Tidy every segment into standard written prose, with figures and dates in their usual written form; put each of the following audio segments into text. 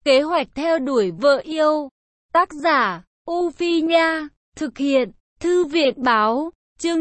Kế hoạch theo đuổi vợ yêu. Tác giả, U Phi Nha. Thực hiện, Thư viện Báo. Chương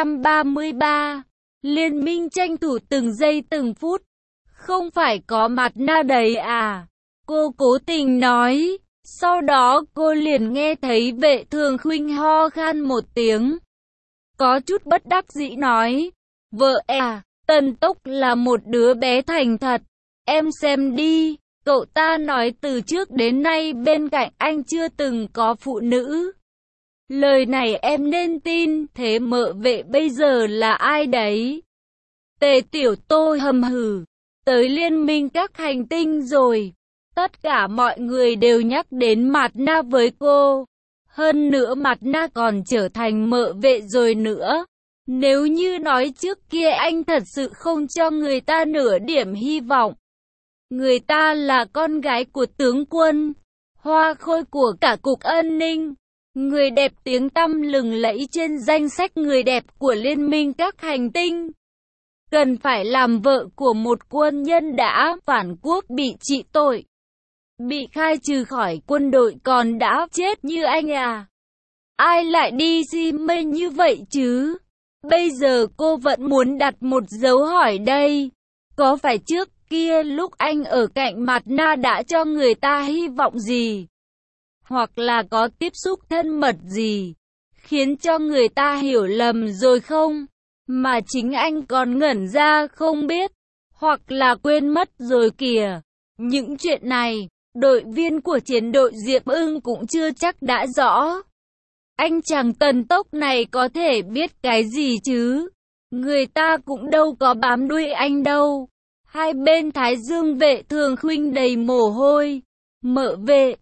933. Liên minh tranh thủ từng giây từng phút. Không phải có mặt na đấy à? Cô cố tình nói. Sau đó cô liền nghe thấy Vệ Thường Khuynh ho khan một tiếng. Có chút bất đắc dĩ nói. Vợ à, Tần Tốc là một đứa bé thành thật. Em xem đi, cậu ta nói từ trước đến nay bên cạnh anh chưa từng có phụ nữ. Lời này em nên tin, thế mợ Vệ bây giờ là ai đấy? Tề Tiểu Tô hầm hừ, tới liên minh các hành tinh rồi. Tất cả mọi người đều nhắc đến Mạt Na với cô. Hơn nữa Mạt Na còn trở thành mợ Vệ rồi nữa. Nếu như nói trước kia anh thật sự không cho người ta nửa điểm hy vọng. Người ta là con gái của tướng quân, hoa khôi của cả cục an ninh, người đẹp tiếng tăm lừng lẫy trên danh sách người đẹp của liên minh các hành tinh. Cần phải làm vợ của một quân nhân đã phản quốc bị trị tội, bị khai trừ khỏi quân đội còn đã chết như anh à? Ai lại đi si mê như vậy chứ? Bây giờ cô vẫn muốn đặt một dấu hỏi đây. Có phải trước kia lúc anh ở cạnh Mạt Na đã cho người ta hy vọng gì? Hoặc là có tiếp xúc thân mật gì, khiến cho người ta hiểu lầm rồi không? Mà chính anh còn ngẩn ra không biết, hoặc là quên mất rồi kìa. Những chuyện này, đội viên của chiến đội Diệp Ưng cũng chưa chắc đã rõ. Anh chàng Tần Tốc này có thể biết cái gì chứ? Người ta cũng đâu có bám đuôi anh đâu. Hai bên thái dương Vệ Thường Khuynh đầy mồ hôi. Mợ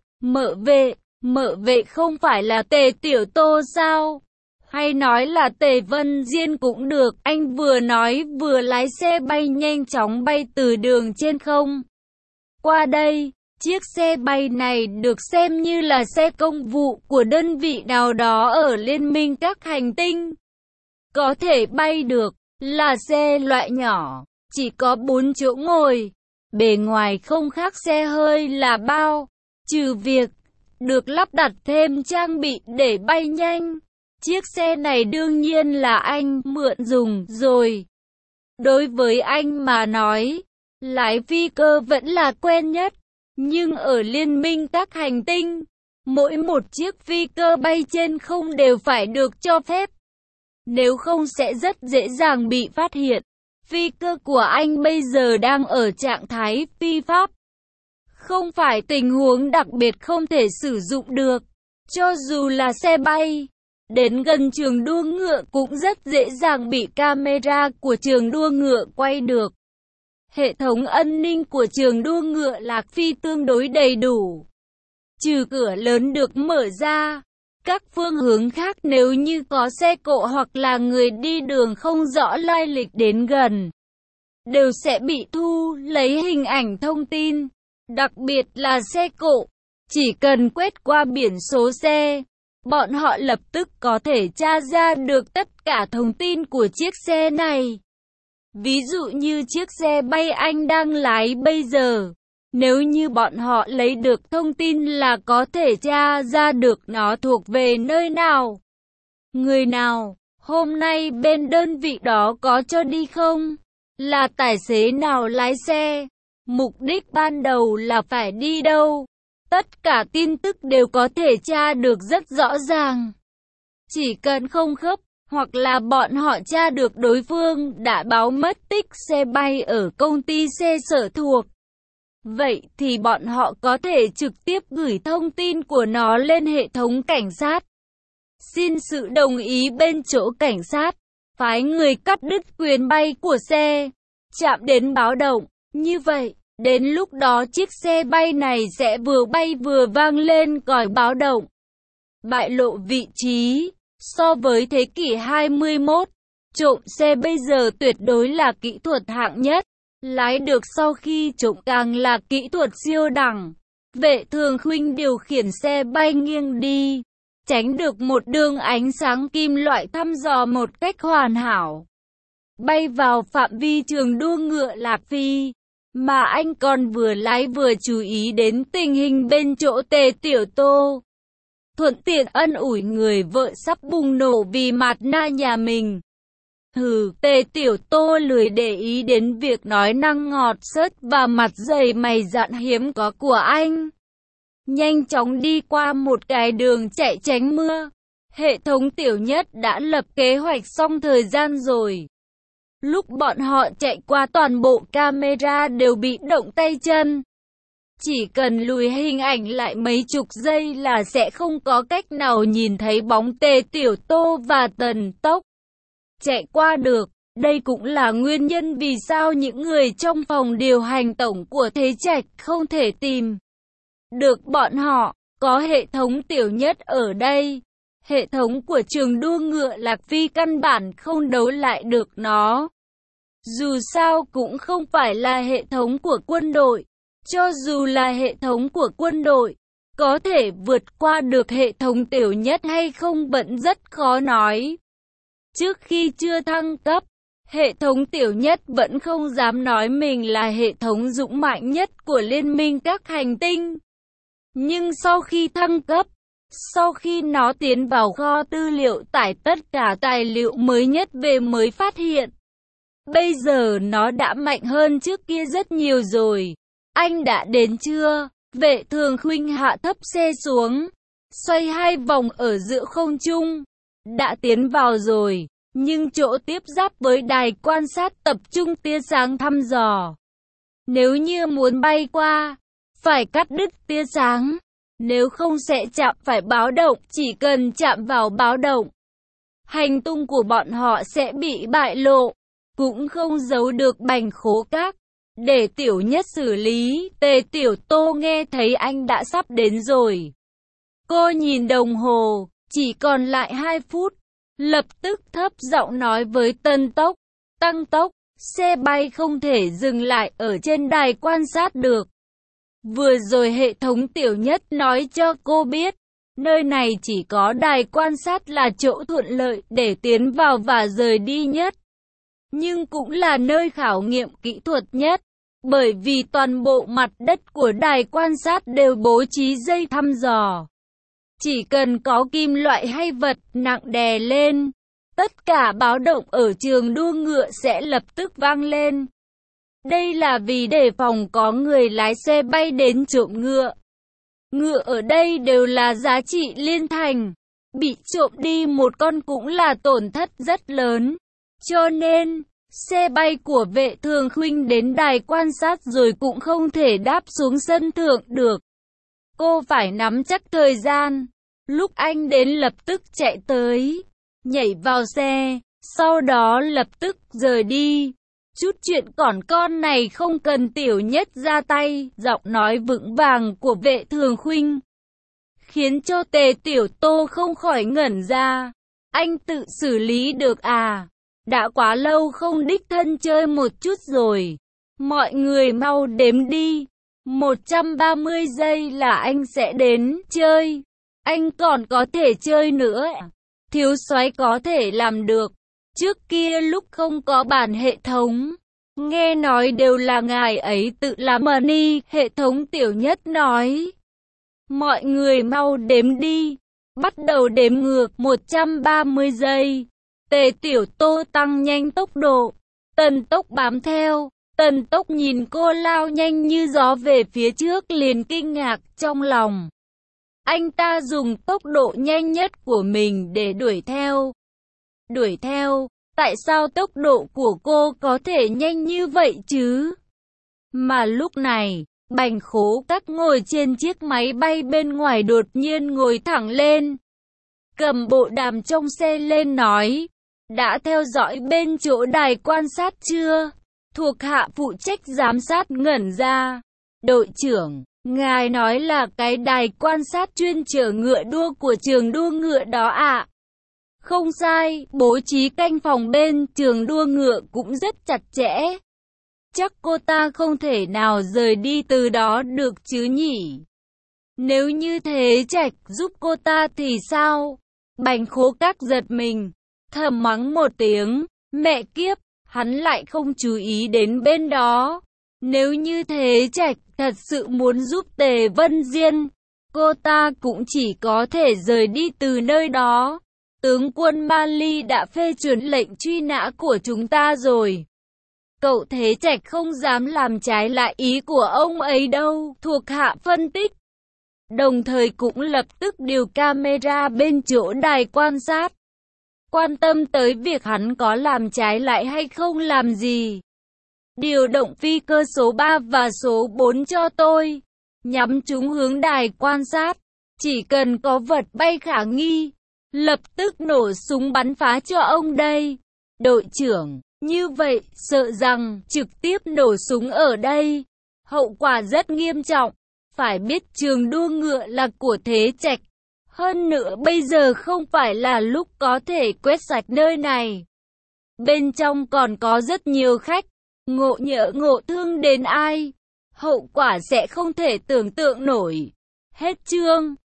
vệ không phải là Tề Tiểu Tô sao? Hay nói là Tề Vân Diên cũng được. Anh vừa nói vừa lái xe bay nhanh chóng bay từ đường trên không qua đây. Chiếc xe bay này được xem như là xe công vụ của đơn vị nào đó ở liên minh các hành tinh. Có thể bay được, là xe loại nhỏ, chỉ có 4 chỗ ngồi. Bề ngoài không khác xe hơi là bao, trừ việc được lắp đặt thêm trang bị để bay nhanh. Chiếc xe này đương nhiên là anh mượn dùng rồi. Đối với anh mà nói, lái phi cơ vẫn là quen nhất. Nhưng ở liên minh các hành tinh, mỗi một chiếc phi cơ bay trên không đều phải được cho phép. Nếu không sẽ rất dễ dàng bị phát hiện. Phi cơ của anh bây giờ đang ở trạng thái phi pháp. Không phải tình huống đặc biệt không thể sử dụng được. Cho dù là xe bay, đến gần trường đua ngựa cũng rất dễ dàng bị camera của trường đua ngựa quay được. Hệ thống an ninh của trường đua ngựa Lạc Phi tương đối đầy đủ. Trừ cửa lớn được mở ra, các phương hướng khác nếu như có xe cộ hoặc là người đi đường không rõ lai lịch đến gần, đều sẽ bị thu lấy hình ảnh thông tin. Đặc biệt là xe cộ, chỉ cần quét qua biển số xe, bọn họ lập tức có thể tra ra được tất cả thông tin của chiếc xe này. Ví dụ như chiếc xe bay anh đang lái bây giờ, nếu như bọn họ lấy được thông tin là có thể tra ra được nó thuộc về nơi nào, người nào, hôm nay bên đơn vị đó có cho đi không, là tài xế nào lái xe, mục đích ban đầu là phải đi đâu. Tất cả tin tức đều có thể tra được rất rõ ràng. Chỉ cần không khớp, hoặc là bọn họ tra được đối phương đã báo mất tích xe bay ở công ty xe sở thuộc. Vậy thì bọn họ có thể trực tiếp gửi thông tin của nó lên hệ thống cảnh sát. Xin sự đồng ý bên chỗ cảnh sát, phái người cắt đứt quyền bay của xe, chạm đến báo động. Như vậy, đến lúc đó chiếc xe bay này sẽ vừa bay vừa vang lên còi báo động. Bại lộ vị trí. So với thế kỷ 21, trộm xe bây giờ tuyệt đối là kỹ thuật hạng nhất. Lái được sau khi trộm càng là kỹ thuật siêu đẳng. Vệ Thường Khuynh điều khiển xe bay nghiêng đi, tránh được một đường ánh sáng kim loại thăm dò một cách hoàn hảo. Bay vào phạm vi trường đua ngựa Lạc Phi. Mà anh còn vừa lái vừa chú ý đến tình hình bên chỗ Tề Tiểu Tô. Thuận tiện ân ủi người vợ sắp bùng nổ vì mạt na nhà mình. Tề Tiểu Tô lười để ý đến việc nói năng ngọt xớt và mặt dày mày dạn hiếm có của anh. Nhanh chóng đi qua một cái đường chạy tránh mưa. Hệ thống Tiểu Nhất đã lập kế hoạch xong thời gian rồi. Lúc bọn họ chạy qua toàn bộ camera đều bị động tay chân. Chỉ cần lùi hình ảnh lại mấy chục giây là sẽ không có cách nào nhìn thấy bóng Tề Tiểu Tô và Tần Tốc chạy qua được. Đây cũng là nguyên nhân vì sao những người trong phòng điều hành tổng của Thế Trạch không thể tìm được bọn họ. Có hệ thống Tiểu Nhất ở đây, hệ thống của trường đua ngựa Lạc Phi căn bản không đấu lại được nó. Dù sao cũng không phải là hệ thống của quân đội. Cho dù là hệ thống của quân đội, có thể vượt qua được hệ thống Tiểu Nhất hay không vẫn rất khó nói. Trước khi chưa thăng cấp, hệ thống Tiểu Nhất vẫn không dám nói mình là hệ thống dũng mạnh nhất của Liên minh các hành tinh. Nhưng sau khi thăng cấp, sau khi nó tiến vào kho tư liệu tải tất cả tài liệu mới nhất về mới phát hiện. Bây giờ nó đã mạnh hơn trước kia rất nhiều rồi. Anh đã đến chưa? Vệ Thường Khuynh hạ thấp xe xuống, xoay 2 vòng ở giữa không trung. Đã tiến vào rồi, nhưng chỗ tiếp giáp với đài quan sát tập trung tia sáng thăm dò. Nếu như muốn bay qua, phải cắt đứt tia sáng. Nếu không sẽ chạm phải báo động, chỉ cần chạm vào báo động, hành tung của bọn họ sẽ bị bại lộ, cũng không giấu được Bành Khố Các. Để Tiểu Nhất xử lý. Tề Tiểu Tô nghe thấy anh đã sắp đến rồi. Cô nhìn đồng hồ, chỉ còn lại 2 phút. Lập tức thấp giọng nói với Tân Tốc, tăng tốc, xe bay không thể dừng lại ở trên đài quan sát được. Vừa rồi hệ thống Tiểu Nhất nói cho cô biết, nơi này chỉ có đài quan sát là chỗ thuận lợi để tiến vào và rời đi nhất. Nhưng cũng là nơi khảo nghiệm kỹ thuật nhất, bởi vì toàn bộ mặt đất của đài quan sát đều bố trí dây thăm dò. Chỉ cần có kim loại hay vật nặng đè lên, tất cả báo động ở trường đua ngựa sẽ lập tức vang lên. Đây là vì đề phòng có người lái xe bay đến trộm ngựa. Ngựa ở đây đều là giá trị liên thành, bị trộm đi một con cũng là tổn thất rất lớn. Cho nên, xe bay của Vệ Thường Khuynh đến đài quan sát rồi cũng không thể đáp xuống sân thượng được. Cô phải nắm chắc thời gian. Lúc anh đến lập tức chạy tới, nhảy vào xe, sau đó lập tức rời đi. Chút chuyện còn con này không cần Tiểu Nhất ra tay. Giọng nói vững vàng của Vệ Thường Khuynh khiến cho Tề Tiểu Tô không khỏi ngẩn ra. Anh tự xử lý được à? Đã quá lâu không đích thân chơi một chút rồi. Mọi người mau đếm đi. 130 giây là anh sẽ đến chơi. Anh còn có thể chơi nữa. Thiếu soái có thể làm được. Trước kia lúc không có bản hệ thống, nghe nói đều là ngài ấy tự làm money. Hệ thống Tiểu Nhất nói. Mọi người mau đếm đi. Bắt đầu đếm ngược 130 giây. Tề Tiểu Tô tăng nhanh tốc độ. Tần Tốc bám theo. Tần Tốc nhìn cô lao nhanh như gió về phía trước liền kinh ngạc trong lòng. Anh ta dùng tốc độ nhanh nhất của mình để đuổi theo. Đuổi theo? Tại sao tốc độ của cô có thể nhanh như vậy chứ? Mà lúc này, Bành Khố Các ngồi trên chiếc máy bay bên ngoài đột nhiên ngồi thẳng lên. Cầm bộ đàm trong xe lên nói. Đã theo dõi bên chỗ đài quan sát chưa? Thuộc hạ phụ trách giám sát ngẩn ra. Đội trưởng, ngài nói là cái đài quan sát chuyên chở ngựa đua của trường đua ngựa đó ạ? Không sai, bố trí canh phòng bên trường đua ngựa cũng rất chặt chẽ. Chắc cô ta không thể nào rời đi từ đó được chứ nhỉ? Nếu như Thế Trạch giúp cô ta thì sao? Bành Khố Các giật mình, thầm mắng một tiếng, mẹ kiếp, hắn lại không chú ý đến bên đó. Nếu như Thế Trạch thật sự muốn giúp Tề Vân Diên, cô ta cũng chỉ có thể rời đi từ nơi đó. Tướng quân Mali đã phê chuẩn lệnh truy nã của chúng ta rồi. Cậu Thế Trạch không dám làm trái lại ý của ông ấy đâu, thuộc hạ phân tích. Đồng thời cũng lập tức điều camera bên chỗ đài quan sát. Quan tâm tới việc hắn có làm trái lại hay không làm gì. Điều động phi cơ số 3 và số 4 cho tôi. Nhắm chúng hướng đài quan sát. Chỉ cần có vật bay khả nghi, lập tức nổ súng bắn phá cho ông đây. Đội trưởng, như vậy, sợ rằng trực tiếp nổ súng ở đây. Hậu quả rất nghiêm trọng. Phải biết trường đua ngựa là của Thế Trạch. Hơn nữa bây giờ không phải là lúc có thể quét sạch nơi này. Bên trong còn có rất nhiều khách. Ngộ nhỡ ngộ thương đến ai, hậu quả sẽ không thể tưởng tượng nổi. Hết chương.